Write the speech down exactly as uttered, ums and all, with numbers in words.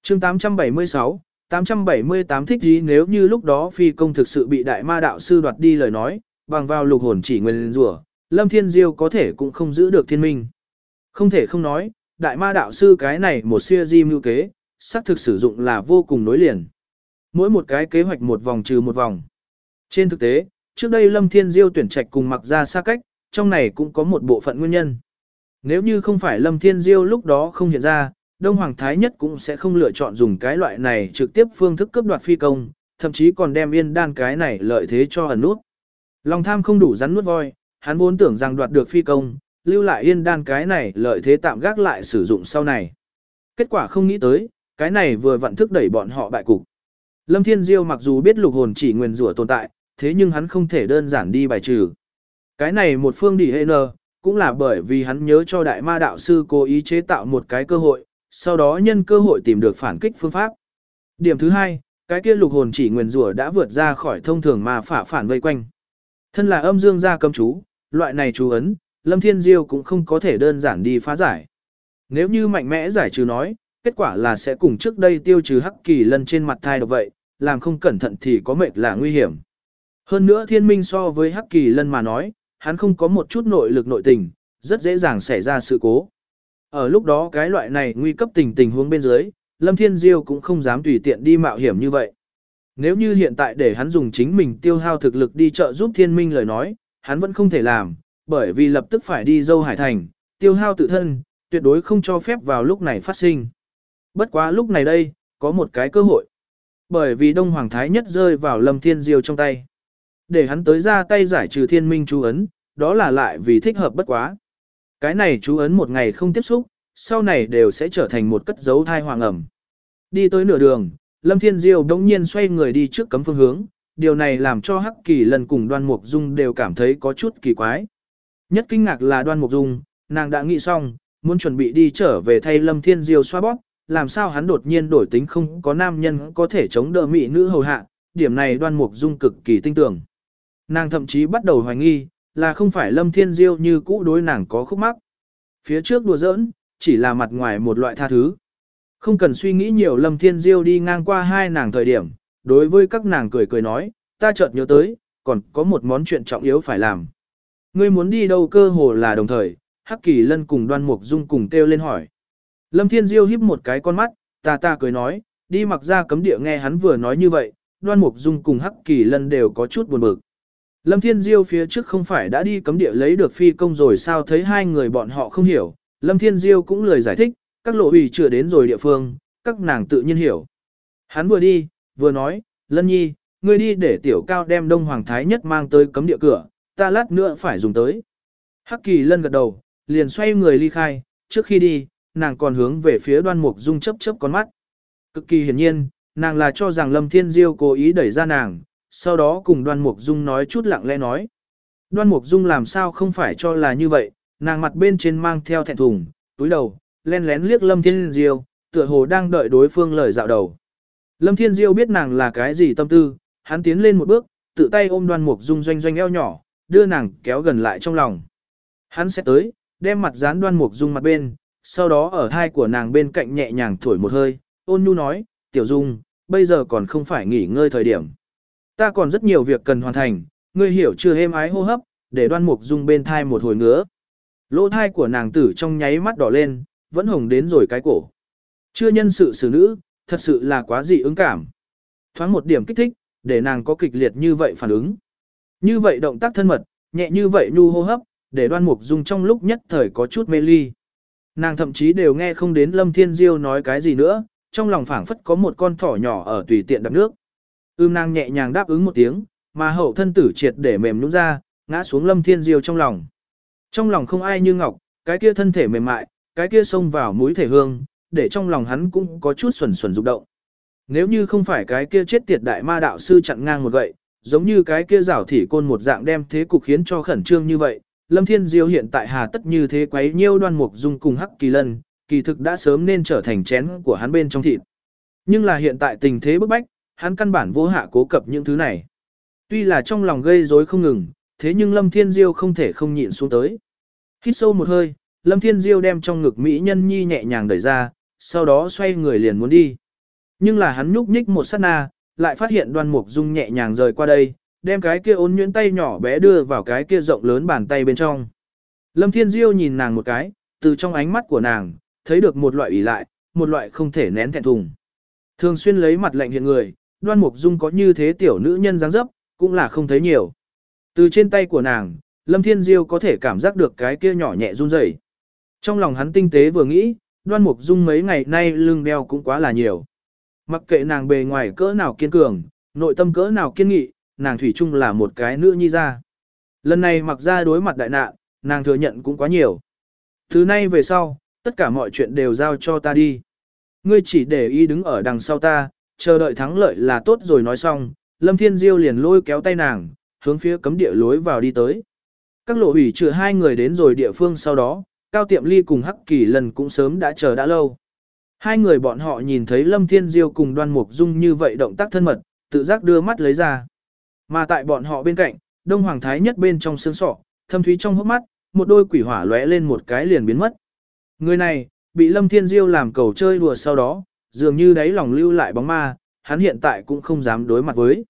chương tám trăm bảy mươi sáu, tám trăm bảy mươi tám thích gì nếu như lúc đó phi công thực sự bị đại ma đạo sư đoạt đi lời nói, bằng vào lục hồn chỉ nguyên rủa, Lâm Thiên Diêu có thể cũng không giữ được thiên minh. Không thể không nói, đại ma đạo sư cái này một siêu di mưu kế, xác thực sử dụng là vô cùng nối liền. Mỗi một cái kế hoạch một vòng trừ một vòng. Trên thực tế, trước đây Lâm Thiên Diêu tuyển trạch cùng mặc ra xa cách, trong này cũng có một bộ phận nguyên nhân. Nếu như không phải Lâm Thiên Diêu lúc đó không hiện ra, Đông Hoàng Thái Nhất cũng sẽ không lựa chọn dùng cái loại này trực tiếp phương thức cướp đoạt phi công, thậm chí còn đem yên đan cái này lợi thế cho ẩn nút. Lòng tham không đủ rắn nuốt voi, hắn vốn tưởng rằng đoạt được phi công, lưu lại yên đan cái này lợi thế tạm gác lại sử dụng sau này. Kết quả không nghĩ tới, cái này vừa vặn thức đẩy bọn họ bại cục. Lâm Thiên Diêu mặc dù biết lục hồn chỉ nguyên rủa tồn tại, thế nhưng hắn không thể đơn giản đi bài trừ. Cái này một phương đi hệ nờ, cũng là bởi vì hắn nhớ cho đại ma đạo sư cố ý chế tạo một cái cơ hội, sau đó nhân cơ hội tìm được phản kích phương pháp. Điểm thứ hai, cái kia lục hồn chỉ nguyên rủa đã vượt ra khỏi thông thường mà phả phản vây quanh. Thân là âm dương gia cấm chú, loại này chú ấn, Lâm Thiên Diêu cũng không có thể đơn giản đi phá giải. Nếu như mạnh mẽ giải trừ nói, kết quả là sẽ cùng trước đây tiêu trừ hắc kỳ lân trên mặt thai độc vậy, làm không cẩn thận thì có mệt là nguy hiểm. Hơn nữa thiên minh so với hắc kỳ lân mà nói, hắn không có một chút nội lực nội tình, rất dễ dàng xảy ra sự cố. Ở lúc đó cái loại này nguy cấp tình tình huống bên dưới, Lâm Thiên Diêu cũng không dám tùy tiện đi mạo hiểm như vậy. Nếu như hiện tại để hắn dùng chính mình tiêu hao thực lực đi trợ giúp thiên minh lời nói, hắn vẫn không thể làm, bởi vì lập tức phải đi dâu hải thành, tiêu hao tự thân, tuyệt đối không cho phép vào lúc này phát sinh. Bất quá lúc này đây, có một cái cơ hội. Bởi vì Đông Hoàng Thái Nhất rơi vào Lâm Thiên Diêu trong tay. Để hắn tới ra tay giải trừ thiên minh chú ấn, đó là lại vì thích hợp bất quá. Cái này chú ấn một ngày không tiếp xúc, sau này đều sẽ trở thành một cất dấu thai hoàng ẩm. Đi tới nửa đường, Lâm Thiên Diêu đống nhiên xoay người đi trước cấm phương hướng, điều này làm cho Hắc Kỳ Lân cùng Đoan Mục Dung đều cảm thấy có chút kỳ quái. Nhất kinh ngạc là Đoan Mục Dung, nàng đã nghĩ xong, muốn chuẩn bị đi trở về thay Lâm Thiên Diêu xoa bóp, làm sao hắn đột nhiên đổi tính không có nam nhân có thể chống đỡ mỹ nữ hầu hạ, điểm này Đoan Mục Dung cực kỳ tinh tưởng. Nàng thậm chí bắt đầu hoài nghi, là không phải Lâm Thiên Diêu như cũ đối nàng có khúc mắc. Phía trước đùa giỡn, chỉ là mặt ngoài một loại tha thứ. Không cần suy nghĩ nhiều, Lâm Thiên Diêu đi ngang qua hai nàng thời điểm, đối với các nàng cười cười nói, ta chợt nhớ tới, còn có một món chuyện trọng yếu phải làm. Ngươi muốn đi đâu cơ hồ là đồng thời, Hắc Kỳ Lân cùng Đoan Mục Dung cùng kêu lên hỏi. Lâm Thiên Diêu híp một cái con mắt, ta ta cười nói, đi mặc ra cấm địa. Nghe hắn vừa nói như vậy, Đoan Mục Dung cùng Hắc Kỳ Lân đều có chút buồn bực. Lâm Thiên Diêu phía trước không phải đã đi cấm địa lấy được phi công rồi sao, thấy hai người bọn họ không hiểu, Lâm Thiên Diêu cũng lười giải thích, các lộ ủy chưa đến rồi địa phương, các nàng tự nhiên hiểu. Hắn vừa đi, vừa nói, Lân Nhi, ngươi đi để tiểu cao đem Đông Hoàng Thái Nhất mang tới cấm địa cửa, ta lát nữa phải dùng tới. Hắc Kỳ Lân gật đầu, liền xoay người ly khai, trước khi đi, nàng còn hướng về phía Đoan Mục Dung chớp chớp con mắt. Cực kỳ hiển nhiên, nàng là cho rằng Lâm Thiên Diêu cố ý đẩy ra nàng, sau đó cùng Đoan Mục Dung nói chút lặng lẽ nói. Đoan Mục Dung làm sao không phải cho là như vậy, nàng mặt bên trên mang theo thẹn thùng, túi đầu, len lén liếc Lâm Thiên Diêu, tựa hồ đang đợi đối phương lời dạo đầu. Lâm Thiên Diêu biết nàng là cái gì tâm tư, hắn tiến lên một bước, tự tay ôm Đoan Mục Dung doanh doanh eo nhỏ, đưa nàng kéo gần lại trong lòng. Hắn sẽ tới, đem mặt dán Đoan Mục Dung mặt bên, sau đó ở thai của nàng bên cạnh nhẹ nhàng thổi một hơi, ôn nhu nói, Tiểu Dung, bây giờ còn không phải nghỉ ngơi thời điểm. Ta còn rất nhiều việc cần hoàn thành, ngươi hiểu chưa? Êm ái hô hấp, để Đoan Mục Dung bên thai một hồi ngứa. Lỗ thai của nàng tử trong nháy mắt đỏ lên, vẫn hồng đến rồi cái cổ. Chưa nhân sự xử nữ, thật sự là quá dị ứng cảm. Thoáng một điểm kích thích, để nàng có kịch liệt như vậy phản ứng. Như vậy động tác thân mật, nhẹ như vậy nhu hô hấp, để Đoan Mục Dung trong lúc nhất thời có chút mê ly. Nàng thậm chí đều nghe không đến Lâm Thiên Diêu nói cái gì nữa, trong lòng phảng phất có một con thỏ nhỏ ở tùy tiện đập nước. Ưm nàng nhẹ nhàng đáp ứng một tiếng, mà hậu thân tử triệt để mềm nhũn ra, ngã xuống Lâm Thiên Diêu trong lòng. Trong lòng không ai như ngọc, cái kia thân thể mềm mại, cái kia xông vào mũi thể hương, để trong lòng hắn cũng có chút xuẩn xuẩn rụng động. Nếu như không phải cái kia chết tiệt đại ma đạo sư chặn ngang một gậy, giống như cái kia rảo thỉ côn một dạng đem thế cục khiến cho khẩn trương như vậy, Lâm Thiên Diêu hiện tại hà tất như thế quấy nhiêu Đoan Mục Dung cùng Hắc Kỳ Lân, kỳ thực đã sớm nên trở thành chén của hắn bên trong thịt. Nhưng là hiện tại tình thế bức bách, hắn căn bản vô hạ cố cập những thứ này. Tuy là trong lòng gây rối không ngừng, thế nhưng Lâm Thiên Diêu không thể không nhịn xuống tới. Hít sâu một hơi, Lâm Thiên Diêu đem trong ngực mỹ nhân nhi nhẹ nhàng đẩy ra, sau đó xoay người liền muốn đi. Nhưng là hắn nhúc nhích một sát na, lại phát hiện Đoan Mục Dung nhẹ nhàng rời qua đây, đem cái kia ôn nhuyễn tay nhỏ bé đưa vào cái kia rộng lớn bàn tay bên trong. Lâm Thiên Diêu nhìn nàng một cái, từ trong ánh mắt của nàng, thấy được một loại ủy lại, một loại không thể nén thẹn thùng. Thường xuyên lấy mặt lạnh hiện người, Đoan Mục Dung có như thế tiểu nữ nhân dáng dấp, cũng là không thấy nhiều. Từ trên tay của nàng, Lâm Thiên Diêu có thể cảm giác được cái kia nhỏ nhẹ run rẩy. Trong lòng hắn tinh tế vừa nghĩ, Đoan Mục Dung mấy ngày nay lưng đeo cũng quá là nhiều. Mặc kệ nàng bề ngoài cỡ nào kiên cường, nội tâm cỡ nào kiên nghị, nàng thủy chung là một cái nữ nhi ra. Lần này mặc ra đối mặt đại nạn, nàng thừa nhận cũng quá nhiều. Từ nay về sau, tất cả mọi chuyện đều giao cho ta đi. Ngươi chỉ để ý đứng ở đằng sau ta, chờ đợi thắng lợi là tốt rồi. Nói xong, Lâm Thiên Diêu liền lôi kéo tay nàng, hướng phía cấm địa lối vào đi tới. Các lộ ủy trừ hai người đến rồi địa phương sau đó, Cao Tiệm Ly cùng Hắc Kỳ Lần cũng sớm đã chờ đã lâu. Hai người bọn họ nhìn thấy Lâm Thiên Diêu cùng Đoan Mục Dung như vậy động tác thân mật, tự giác đưa mắt lấy ra. Mà tại bọn họ bên cạnh, Đông Hoàng Thái Nhất bên trong xương sọ, thâm thúy trong hốc mắt, một đôi quỷ hỏa lóe lên một cái liền biến mất. Người này, bị Lâm Thiên Diêu làm cầu chơi đùa sau đó, dường như đáy lòng lưu lại bóng ma, hắn hiện tại cũng không dám đối mặt với.